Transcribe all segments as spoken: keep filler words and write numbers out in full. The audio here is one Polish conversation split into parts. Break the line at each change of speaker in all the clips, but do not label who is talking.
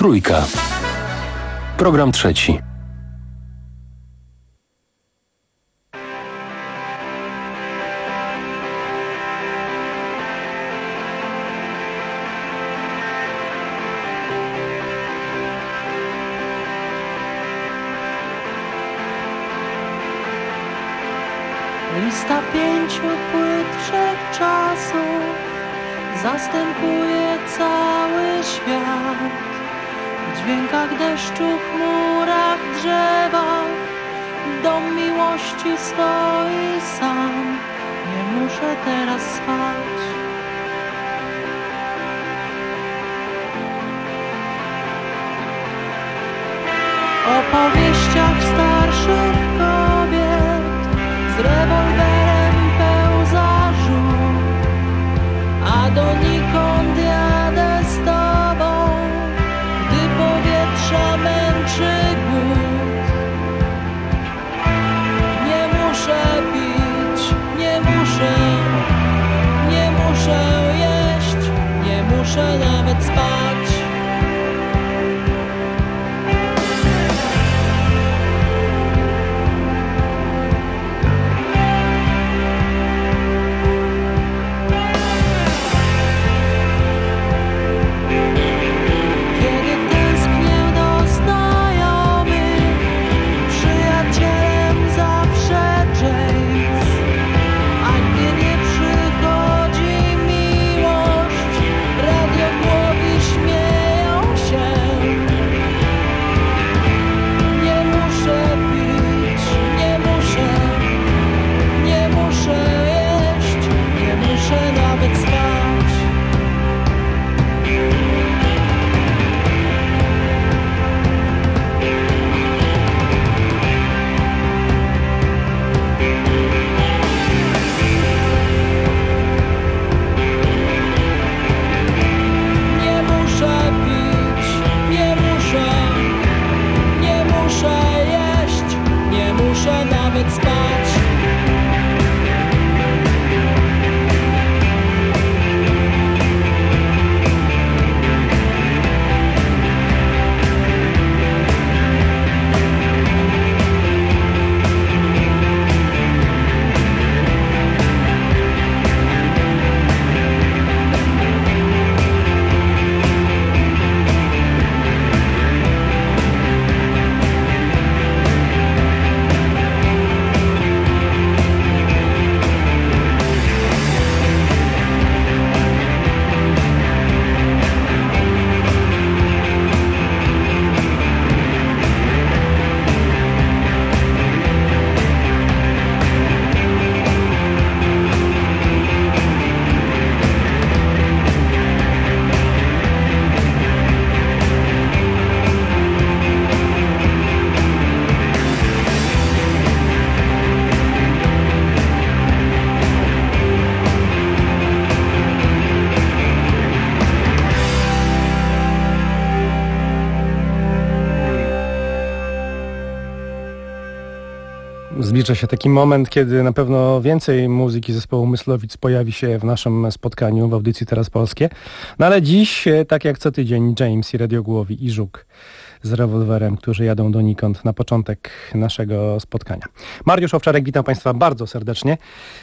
Trójka. Program trzeci.
Lista pięciu płyt wszechczasów zastępuje cały świat. W dźwiękach deszczu, chmurach, drzewach dom miłości stoi sam. Nie muszę teraz spać. Opowieściach starszych kobiet z rewolwerem pełza rzut, a donikąd jadę z tobą, gdy powietrza męczy głód. Nie muszę pić, nie muszę, nie muszę jeść, nie muszę nawet spać.
Zbliża się taki moment, kiedy na pewno więcej muzyki zespołu Myslowic pojawi się w naszym spotkaniu w audycji Teraz Polskie. No ale dziś, tak jak co tydzień, James i Radiogłowi i Żuk z rewolwerem, którzy jadą donikąd na początek naszego spotkania. Mariusz Owczarek, witam Państwa bardzo serdecznie.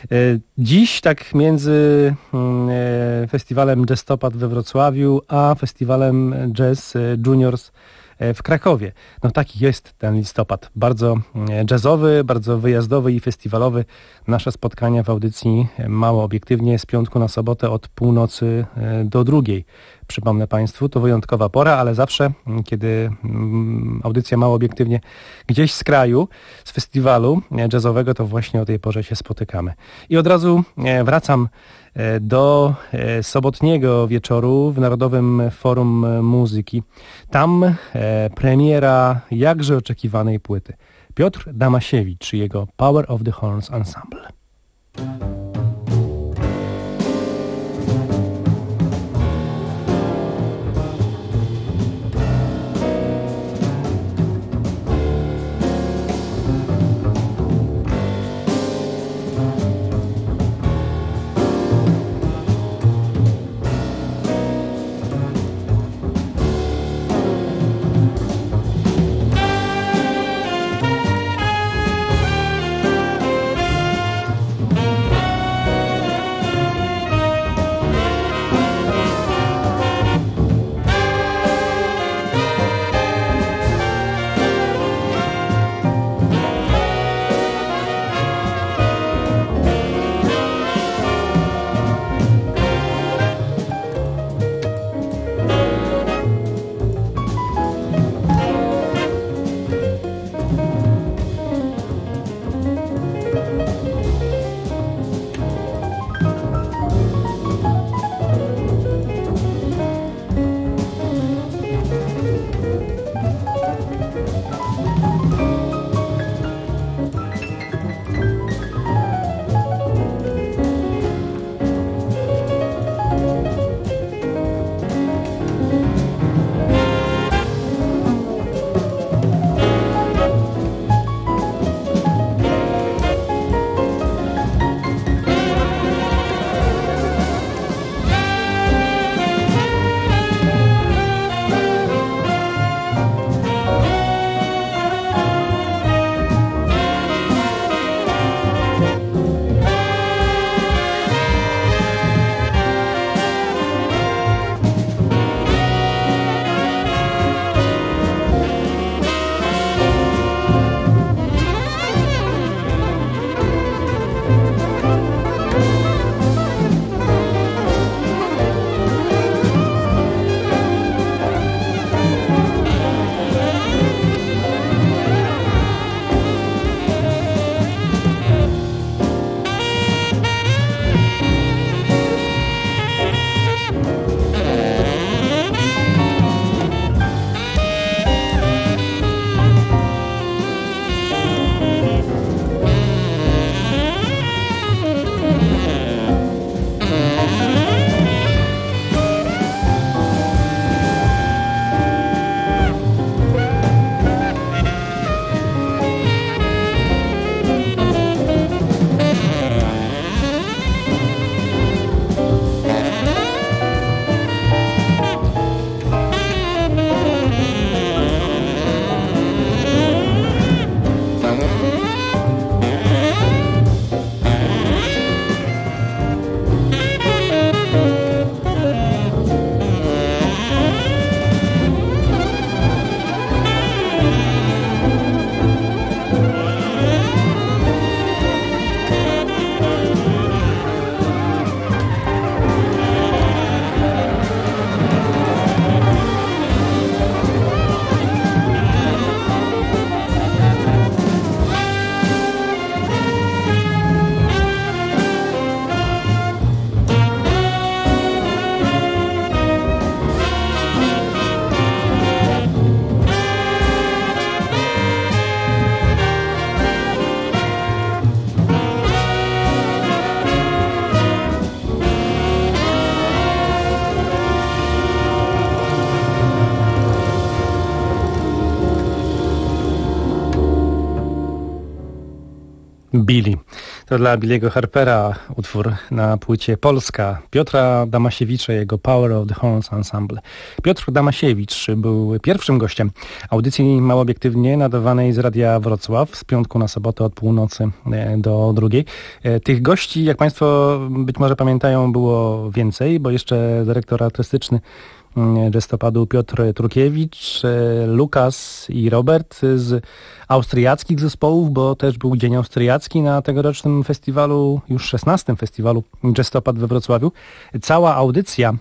Dziś tak między festiwalem Jazztopad we Wrocławiu, a festiwalem Jazz Juniors w Krakowie. No taki jest ten listopad. Bardzo jazzowy, bardzo wyjazdowy i festiwalowy. Nasze spotkania w audycji Mało Obiektywnie z piątku na sobotę od północy do drugiej. Przypomnę Państwu, to wyjątkowa pora, ale zawsze, kiedy audycja Mało Obiektywnie gdzieś z kraju, z festiwalu jazzowego, to właśnie o tej porze się spotykamy. I od razu wracam do sobotniego wieczoru w Narodowym Forum Muzyki. Tam premiera jakże oczekiwanej płyty. Piotr Damasiewicz i jego Power of the Horns Ensemble. Billy. To dla Billy'ego Harpera utwór na płycie Polska Piotra Damasiewicza i jego Power of the Horns Ensemble. Piotr Damasiewicz był pierwszym gościem audycji Małobiektywnie nadawanej z Radia Wrocław z piątku na sobotę od północy do drugiej. Tych gości, jak Państwo być może pamiętają, było więcej, bo jeszcze dyrektor artystyczny Gestopad'u Piotr Trukiewicz, Lukas i Robert z austriackich zespołów, bo też był Dzień Austriacki na tegorocznym festiwalu, już szesnastym festiwalu Gestopad we Wrocławiu. Cała audycja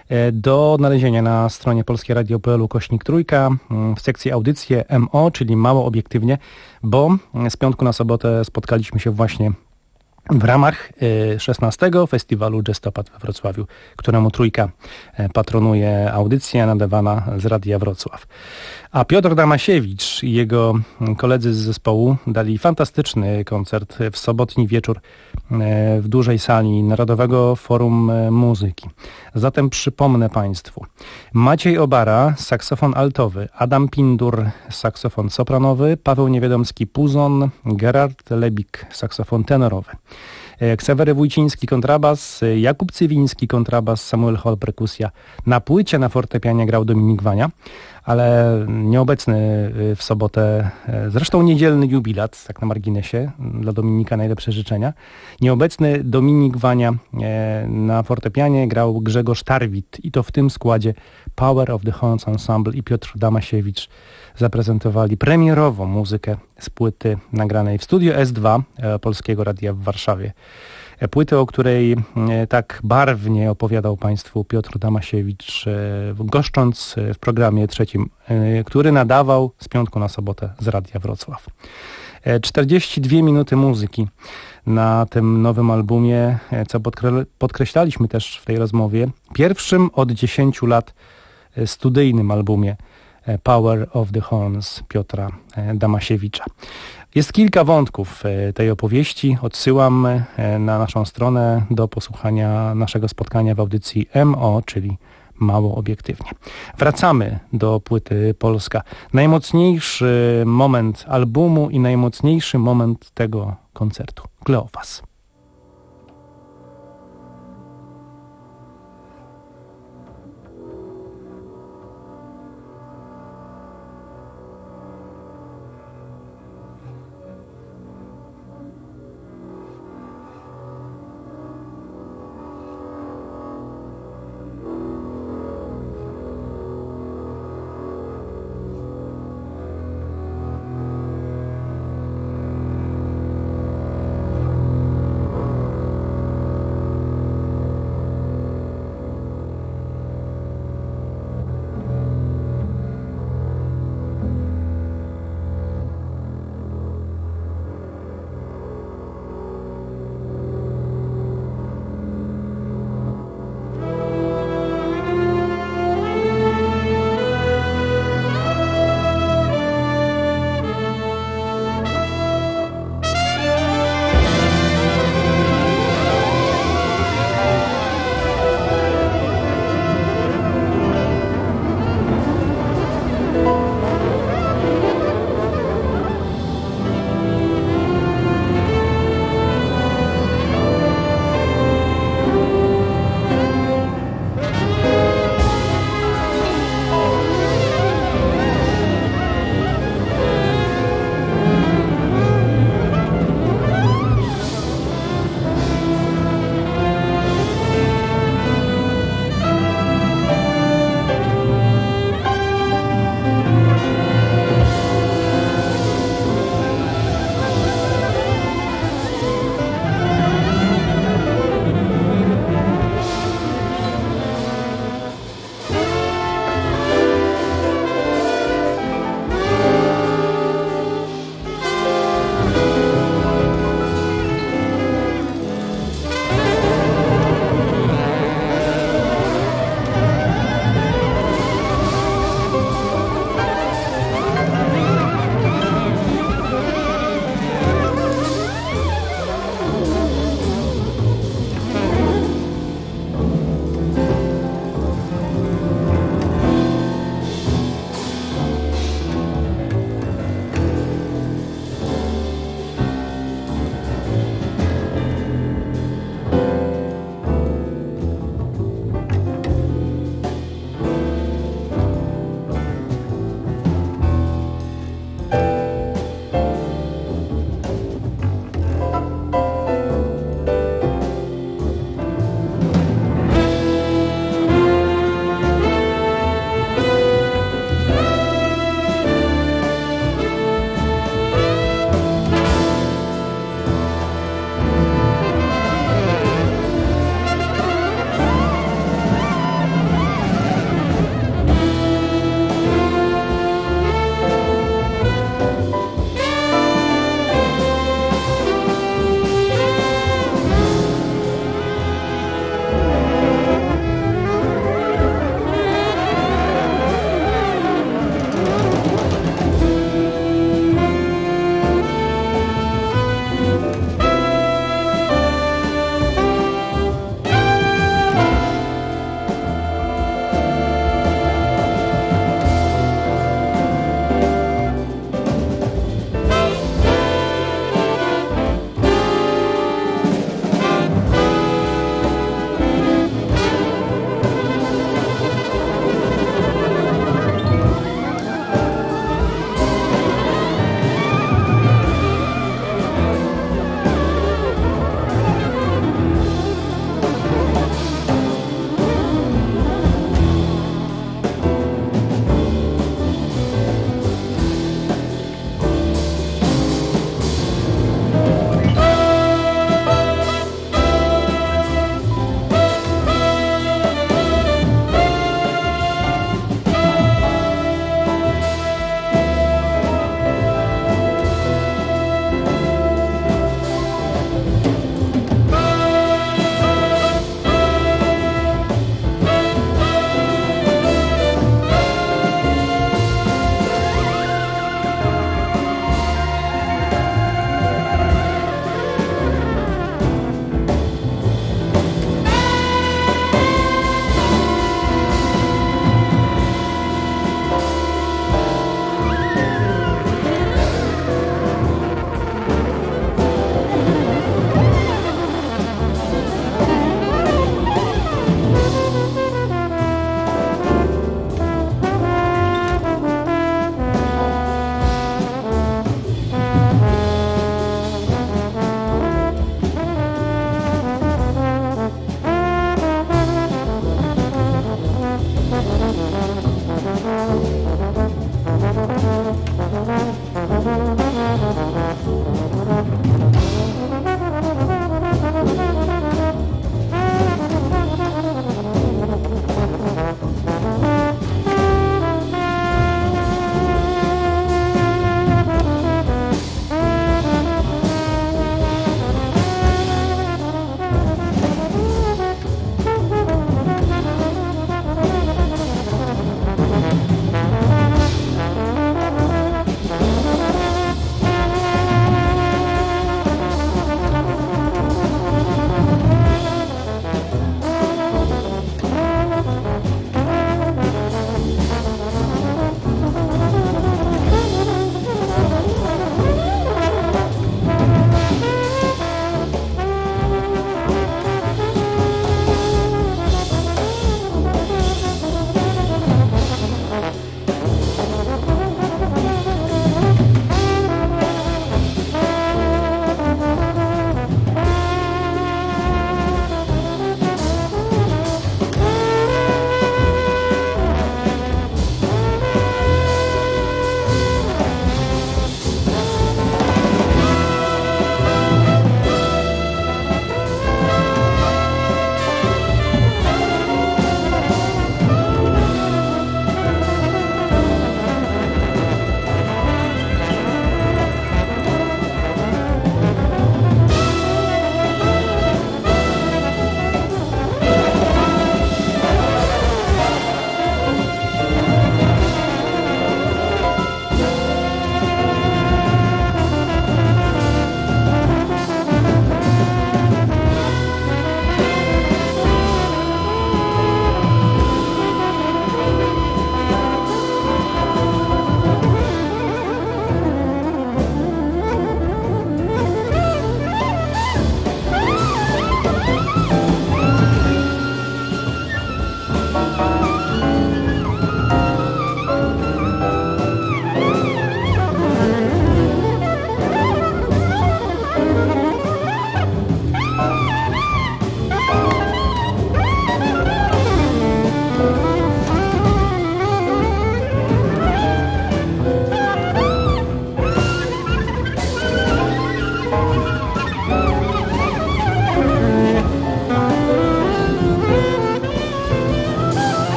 do znalezienia na stronie polskieradio.pl ukośnik trójka w sekcji audycje M O, czyli mało obiektywnie, bo z piątku na sobotę spotkaliśmy się właśnie w ramach szesnastego festiwalu Gestopad we Wrocławiu, któremu Trójka patronuje, audycja nadawana z Radia Wrocław. A Piotr Damasiewicz i jego koledzy z zespołu dali fantastyczny koncert w sobotni wieczór w dużej sali Narodowego Forum Muzyki. Zatem przypomnę Państwu: Maciej Obara, saksofon altowy, Adam Pindur, saksofon sopranowy, Paweł Niewiadomski, puzon, Gerard Lebik, saksofon tenorowy, Ksawery Wójciński, kontrabas, Jakub Cywiński, kontrabas, Samuel Hall, perkusja. Na płycie na fortepianie grał Dominik Wania, ale nieobecny w sobotę, zresztą niedzielny jubilat, tak na marginesie, dla Dominika najlepsze życzenia. Nieobecny Dominik Wania na fortepianie grał Grzegorz Tarwit i to w tym składzie Power of the Horns Ensemble i Piotr Damasiewicz zaprezentowali premierową muzykę z płyty nagranej w Studio S dwa Polskiego Radia w Warszawie. Płyty, o której tak barwnie opowiadał Państwu Piotr Damasiewicz, goszcząc w programie trzecim, który nadawał z piątku na sobotę z Radia Wrocław. czterdzieści dwie minuty muzyki na tym nowym albumie, co podkre- podkreślaliśmy też w tej rozmowie, pierwszym od dziesięciu lat studyjnym albumie Power of the Horns Piotra Damasiewicza. Jest kilka wątków tej opowieści. Odsyłam na naszą stronę do posłuchania naszego spotkania w audycji M O, czyli Mało Obiektywnie. Wracamy do płyty Polska. Najmocniejszy moment albumu i najmocniejszy moment tego koncertu. Kleofas.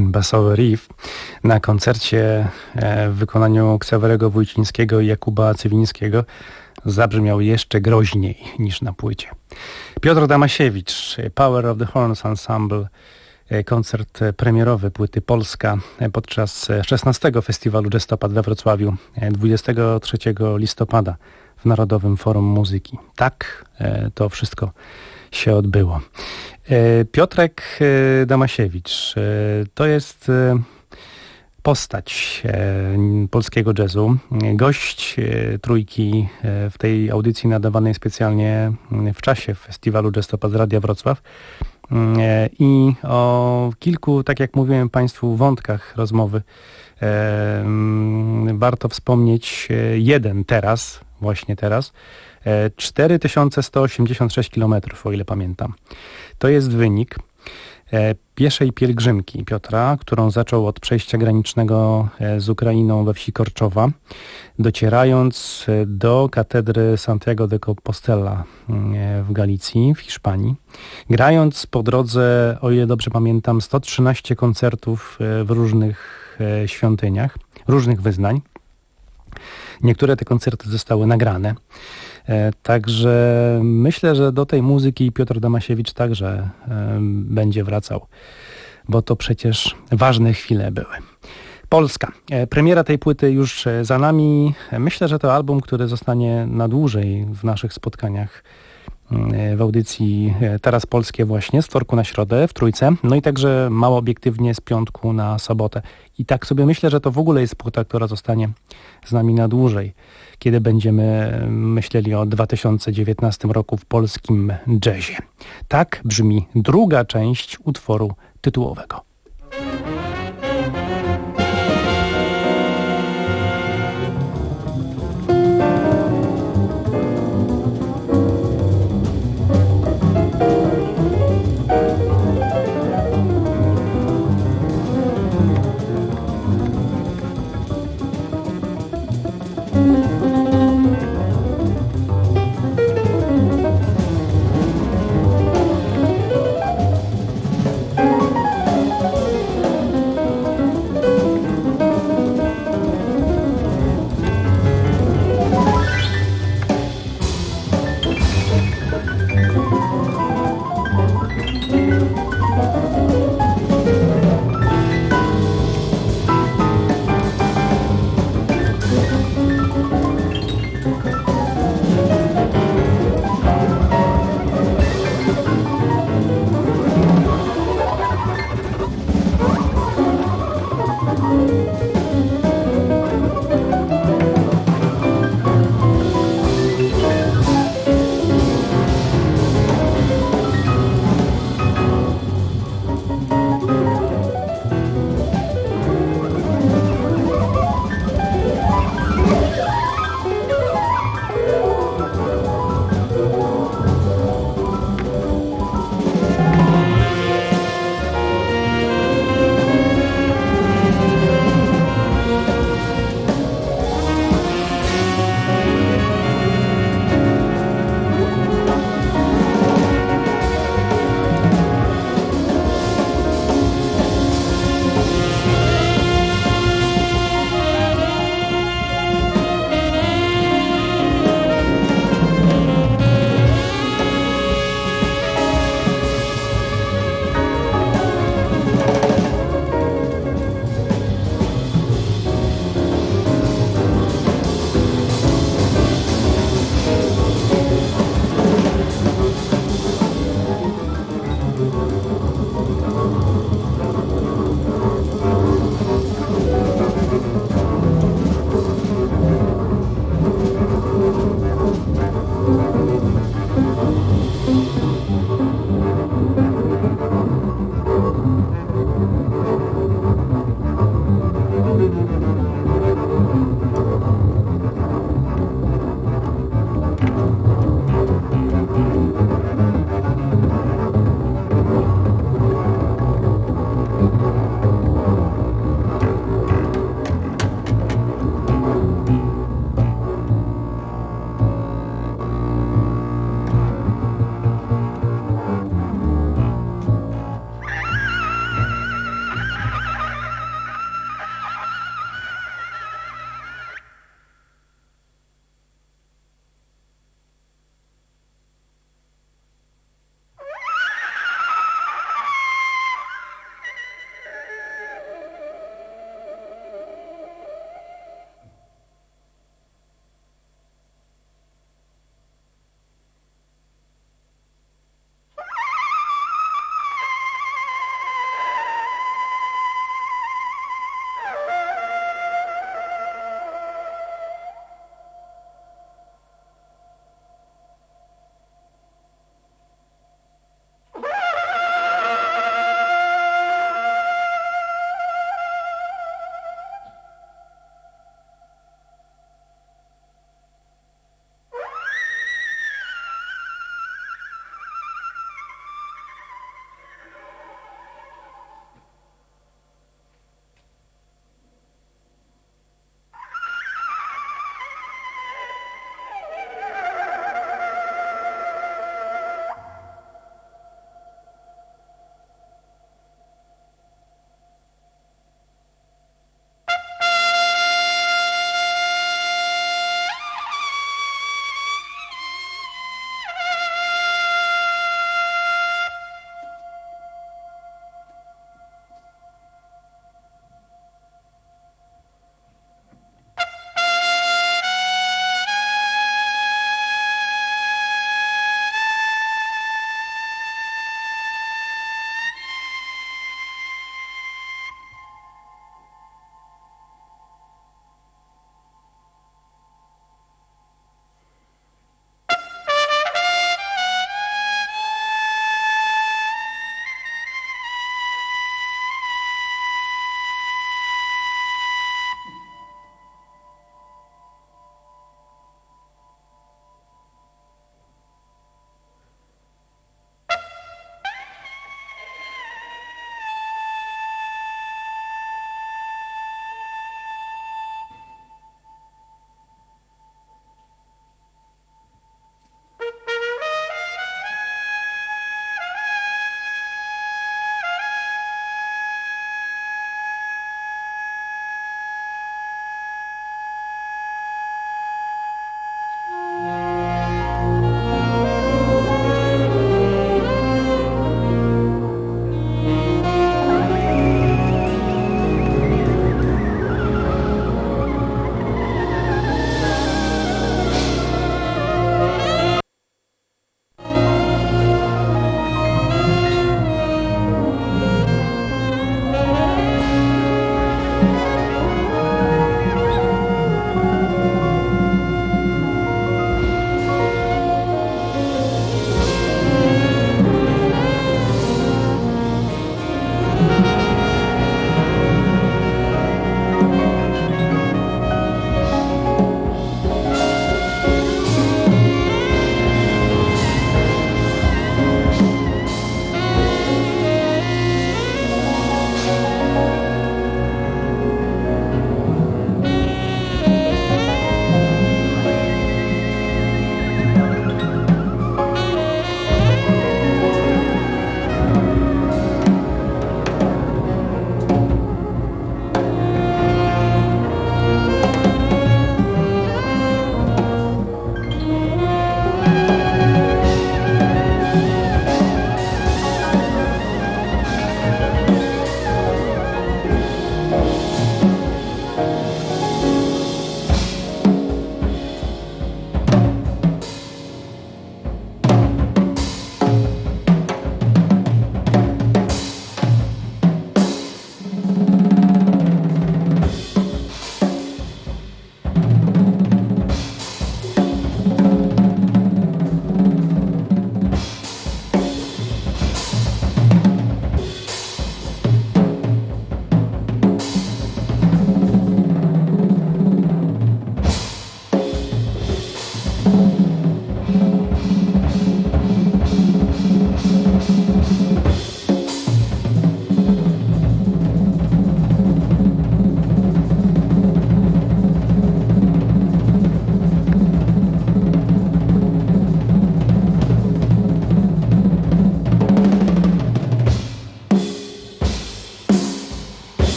Ten basowy riff na koncercie w wykonaniu Ksawerego Wójcińskiego i Jakuba Cywińskiego zabrzmiał jeszcze groźniej niż na płycie. Piotr Damasiewicz, Power of the Horns Ensemble, koncert premierowy płyty Polska podczas szesnastego Festiwalu Jazztopad we Wrocławiu dwudziestego trzeciego listopada w Narodowym Forum Muzyki. Tak to wszystko się odbyło. Piotrek Damasiewicz to jest postać polskiego jazzu, gość Trójki w tej audycji nadawanej specjalnie w czasie Festiwalu Jazztopad z Radia Wrocław. I o kilku, tak jak mówiłem Państwu, wątkach rozmowy warto wspomnieć jeden teraz, właśnie teraz, cztery tysiące sto osiemdziesiąt sześć kilometrów, o ile pamiętam. To jest wynik pieszej pielgrzymki Piotra, którą zaczął od przejścia granicznego z Ukrainą we wsi Korczowa, docierając do katedry Santiago de Compostela w Galicji, w Hiszpanii, grając po drodze, o ile dobrze pamiętam, sto trzynaście koncertów w różnych świątyniach, różnych wyznań. Niektóre te koncerty zostały nagrane. Także myślę, że do tej muzyki Piotr Damasiewicz także będzie wracał, bo to przecież ważne chwile były. Polska. Premiera tej płyty już za nami. Myślę, że to album, który zostanie na dłużej w naszych spotkaniach w audycji Teraz Polskie właśnie, z wtorku na środę w Trójce, no i także mało obiektywnie z piątku na sobotę. I tak sobie myślę, że to w ogóle jest płyta, która zostanie z nami na dłużej, kiedy będziemy myśleli o dwa tysiące dziewiętnastym roku w polskim jazzie. Tak brzmi druga część utworu tytułowego.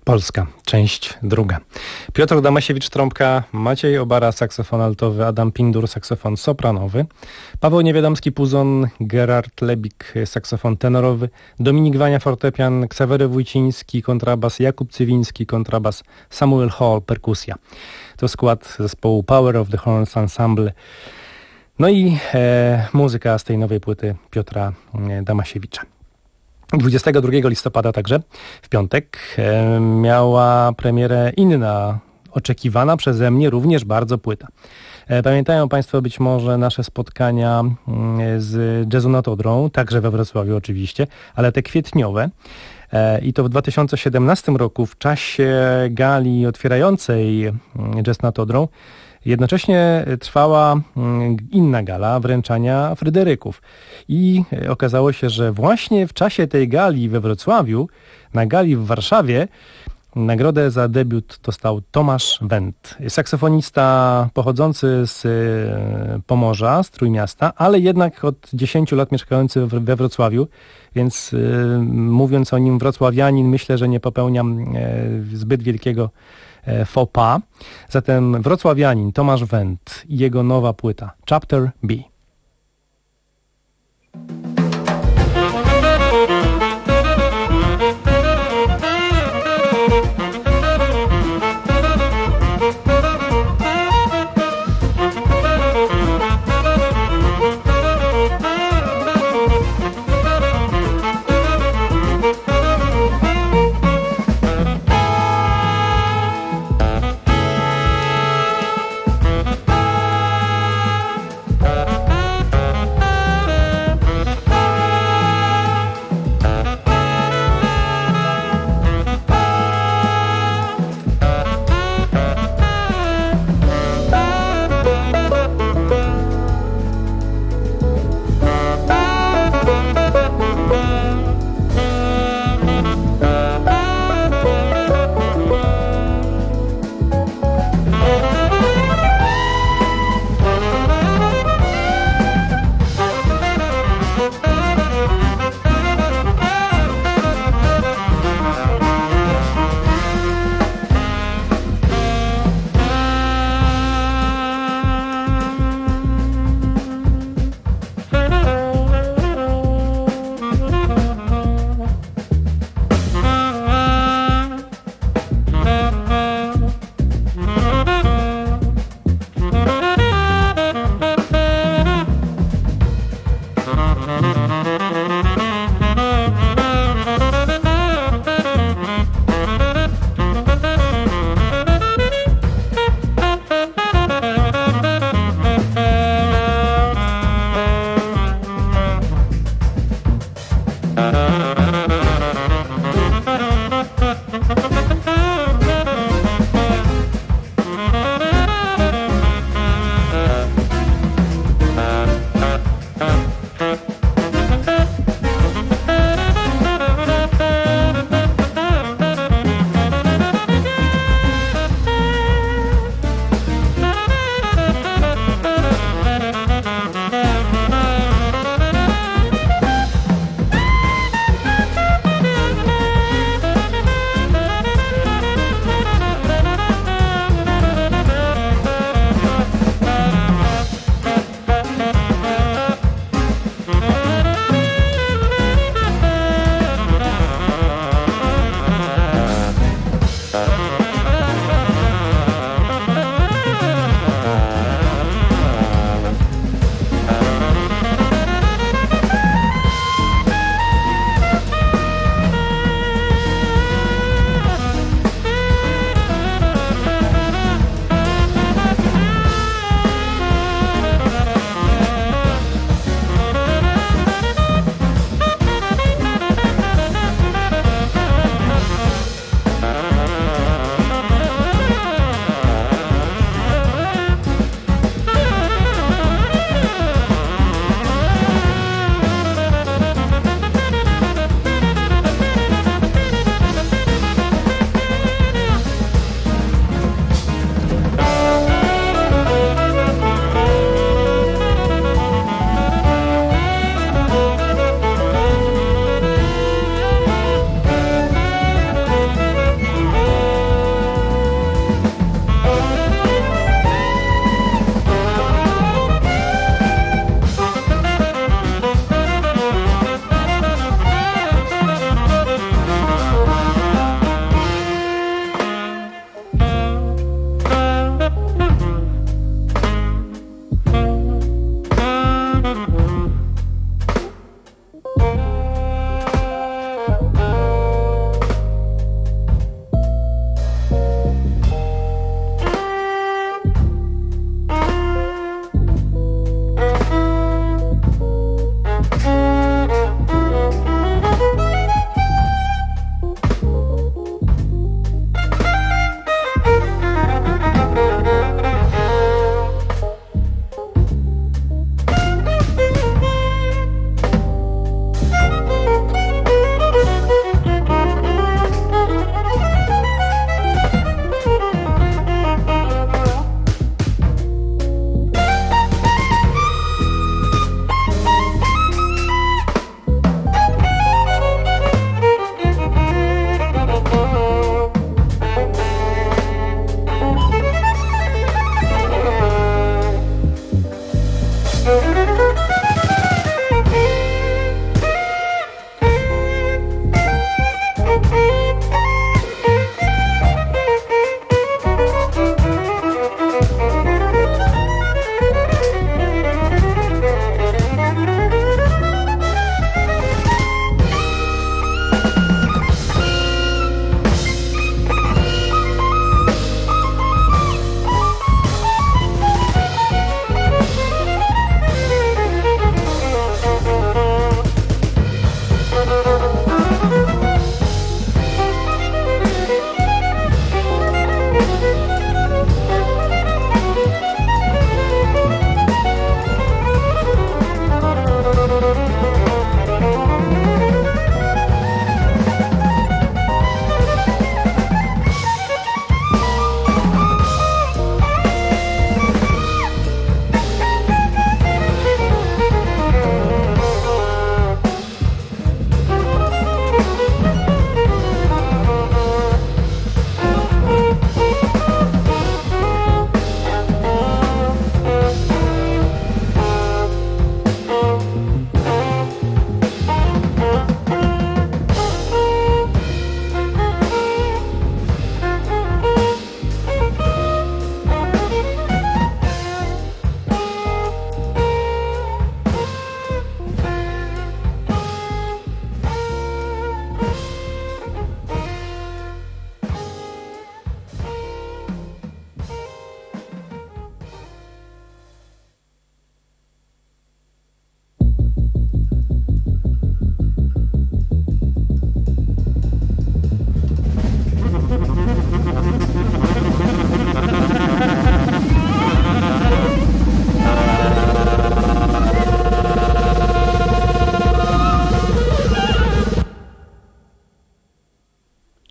Polska, część druga. Piotr Damasiewicz, trąbka, Maciej Obara, saksofon altowy, Adam Pindur, saksofon sopranowy, Paweł Niewiadomski, puzon, Gerard Lebik, saksofon tenorowy, Dominik Wania, fortepian, Ksawery Wójciński, kontrabas, Jakub Cywiński, kontrabas, Samuel Hall, perkusja. To skład zespołu Power of the Horns Ensemble. No i e, muzyka z tej nowej płyty Piotra e, Damasiewicza. dwudziestego drugiego listopada także, w piątek, e, miała premierę inna, oczekiwana przeze mnie również bardzo płyta. E, pamiętają Państwo być może nasze spotkania e, z Jazzu nad Odrą, także we Wrocławiu oczywiście, ale te kwietniowe. E, I to w dwa tysiące siedemnastym roku, w czasie gali otwierającej Jazz nad Odrą, jednocześnie trwała inna gala wręczania Fryderyków i okazało się, że właśnie w czasie tej gali we Wrocławiu, na gali w Warszawie, nagrodę za debiut dostał Tomasz Wendt, saksofonista pochodzący z Pomorza, z Trójmiasta, ale jednak od dziesięciu lat mieszkający we Wrocławiu, więc mówiąc o nim wrocławianin, myślę, że nie popełniam zbyt wielkiego faux pas. Zatem wrocławianin Tomasz Wendt i jego nowa płyta Chapter B.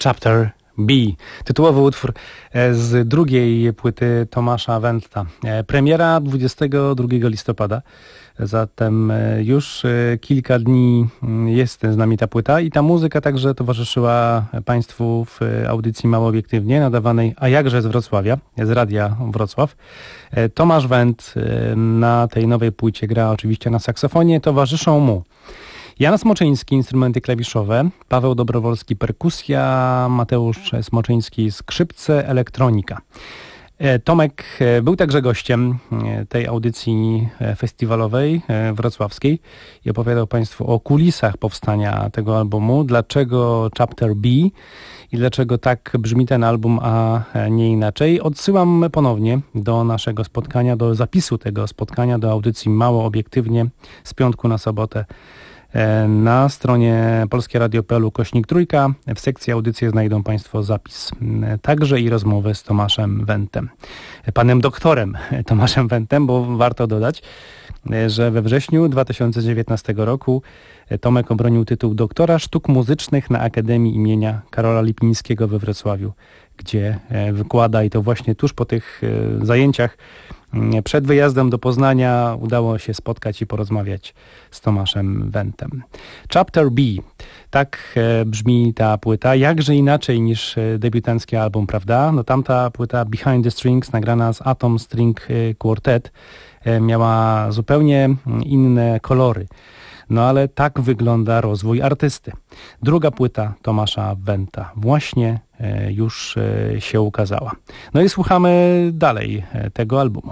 Chapter B. Tytułowy utwór z drugiej płyty Tomasza Wenta. Premiera dwudziestego drugiego listopada. Zatem już kilka dni jest z nami ta płyta i ta muzyka także towarzyszyła Państwu w audycji Mało Obiektywnie, nadawanej, a jakże z Wrocławia, z Radia Wrocław. Tomasz Went na tej nowej płycie gra oczywiście na saksofonie, towarzyszą mu Jan Smoczyński, instrumenty klawiszowe, Paweł Dobrowolski, perkusja, Mateusz Smoczyński, skrzypce, elektronika. Tomek był także gościem tej audycji festiwalowej wrocławskiej i opowiadał Państwu o kulisach powstania tego albumu, dlaczego Chapter B i dlaczego tak brzmi ten album, a nie inaczej. Odsyłam ponownie do naszego spotkania, do zapisu tego spotkania, do audycji Mało Obiektywnie z piątku na sobotę. Na stronie polskieradio.pl kośnik trójka w sekcji audycje znajdą Państwo zapis, także i rozmowę z Tomaszem Wentem, panem doktorem Tomaszem Wentem, bo warto dodać, że we wrześniu dwa tysiące dziewiętnastego roku Tomek obronił tytuł doktora sztuk muzycznych na Akademii imienia Karola Lipińskiego we Wrocławiu, gdzie wykłada i to właśnie tuż po tych zajęciach przed wyjazdem do Poznania udało się spotkać i porozmawiać z Tomaszem Wentem. Chapter B. Tak brzmi ta płyta, jakże inaczej niż debiutancki album, prawda? No tamta płyta Behind the Strings, nagrana z Atom String Quartet, miała zupełnie inne kolory. No ale tak wygląda rozwój artysty. Druga płyta Tomasza Wenta właśnie już się ukazała. No i słuchamy dalej tego albumu.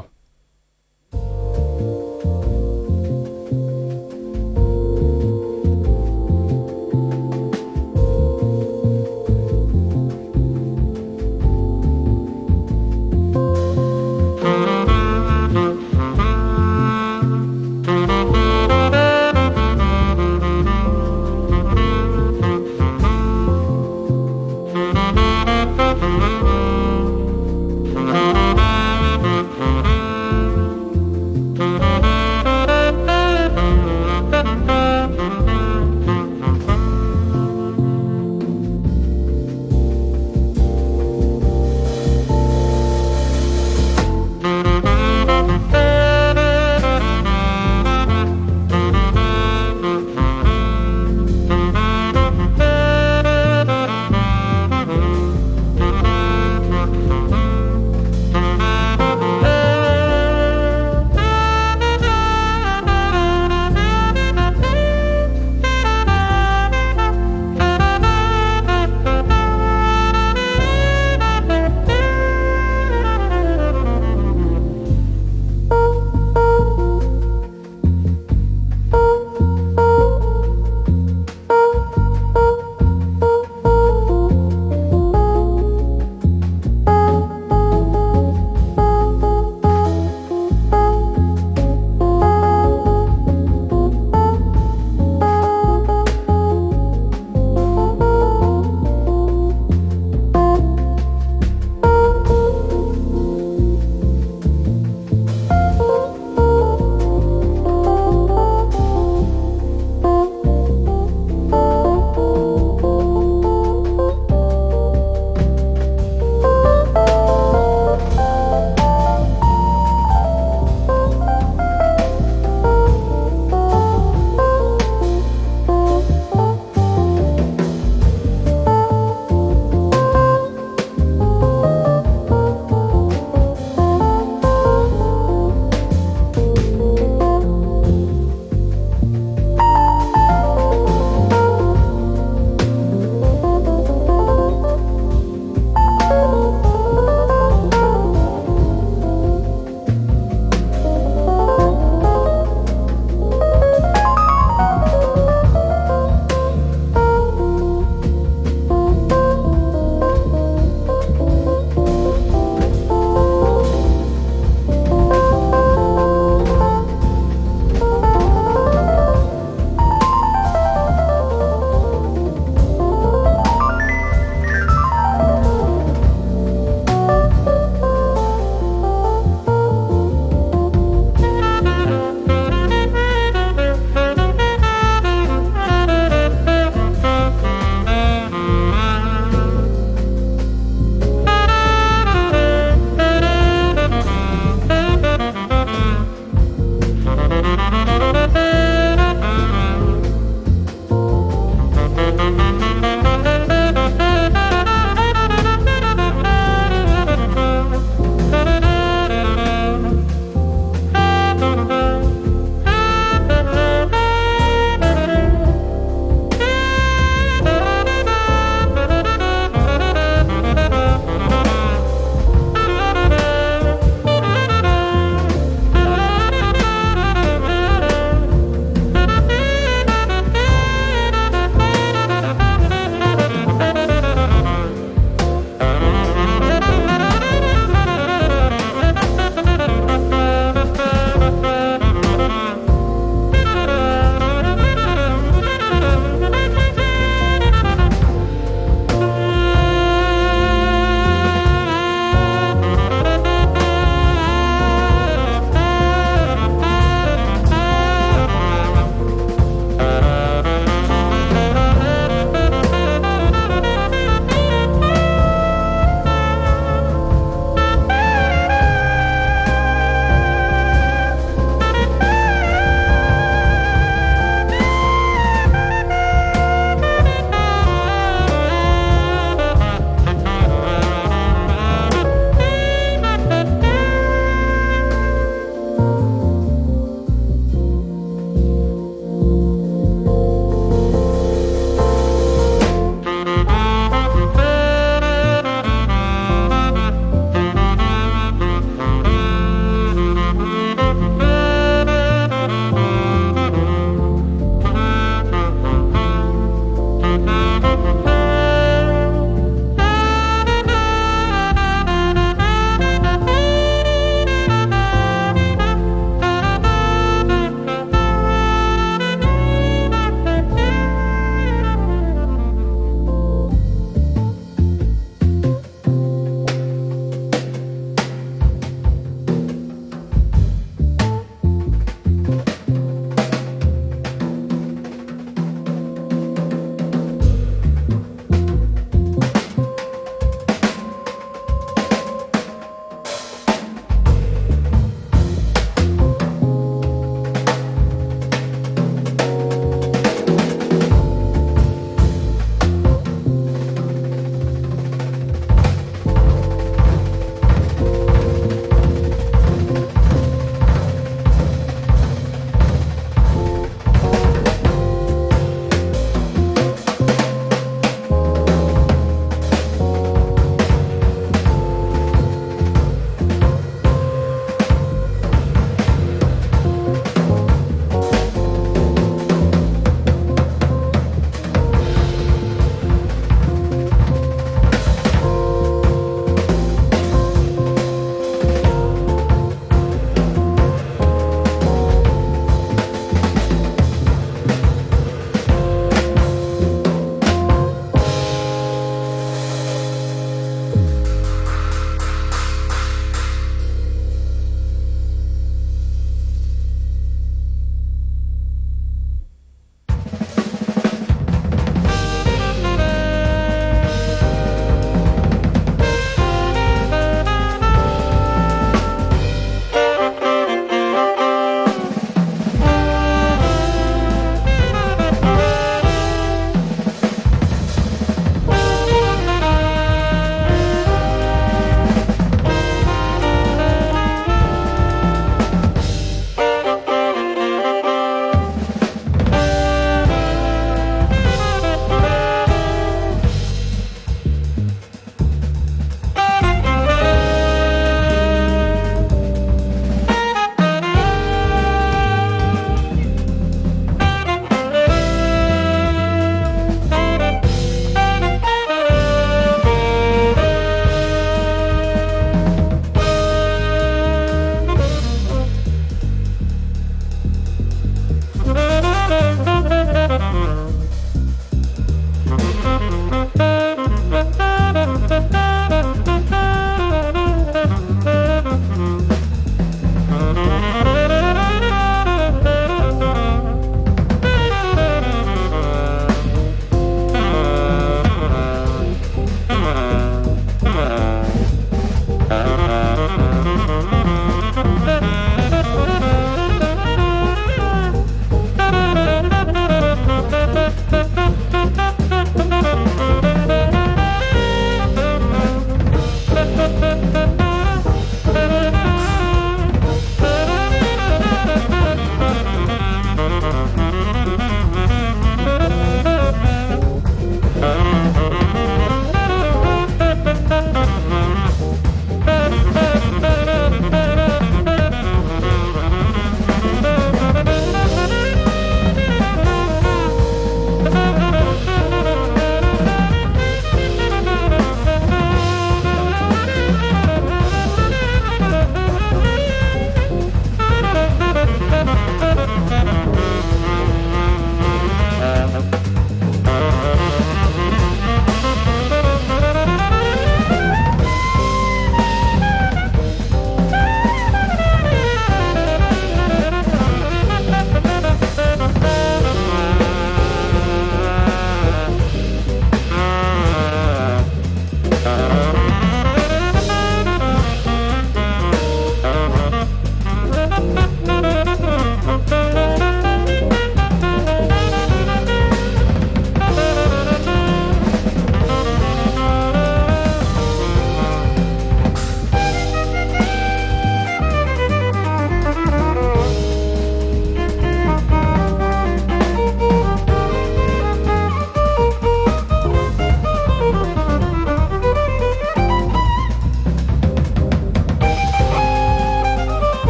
Mm-hmm.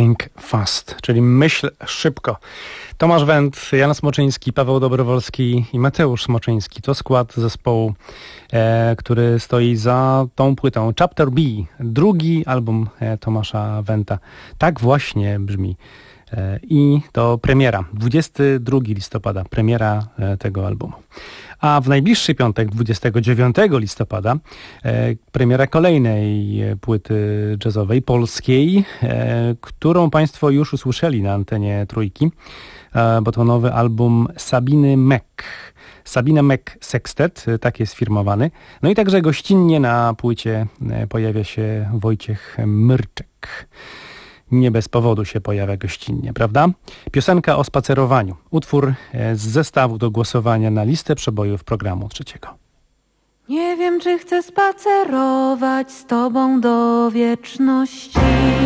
Think Fast, czyli myśl szybko. Tomasz Wendt, Jan Smoczyński, Paweł Dobrowolski i Mateusz Smoczyński to skład zespołu, e, który stoi za tą płytą. Chapter B, drugi album e, Tomasza Wendta. Tak właśnie brzmi. E, I to premiera, dwudziestego drugiego listopada, premiera e, tego albumu. A w najbliższy piątek, dwudziestego dziewiątego listopada, e, premiera kolejnej płyty jazzowej, polskiej, e, którą Państwo już usłyszeli na antenie Trójki, e, bo to nowy album Sabiny Mek. Sabina Mek Sextet, e, tak jest firmowany. No i także gościnnie na płycie e, pojawia się Wojciech Myrczek. Nie bez powodu się pojawia gościnnie, prawda? Piosenka o spacerowaniu. Utwór z zestawu do głosowania na listę przebojów programu trzeciego.
Nie wiem, czy chcę spacerować z tobą do wieczności.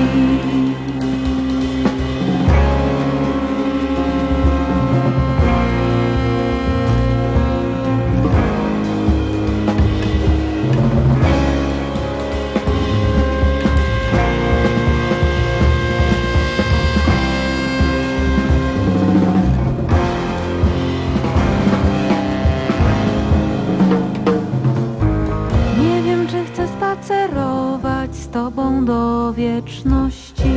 Spacerować z tobą do wieczności.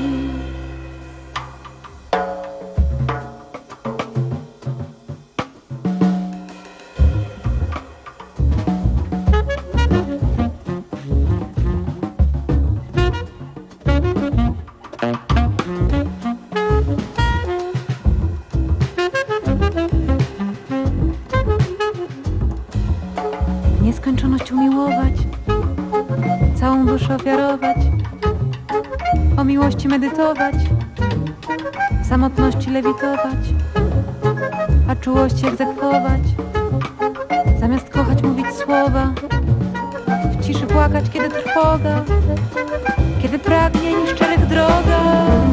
Nieskończoność umiłować, całą duszę ofiarować, o miłości medytować, w samotności lewitować, a czułości egzekwować, zamiast kochać mówić słowa, w ciszy płakać, kiedy trwoga, kiedy pragnień szczerych droga.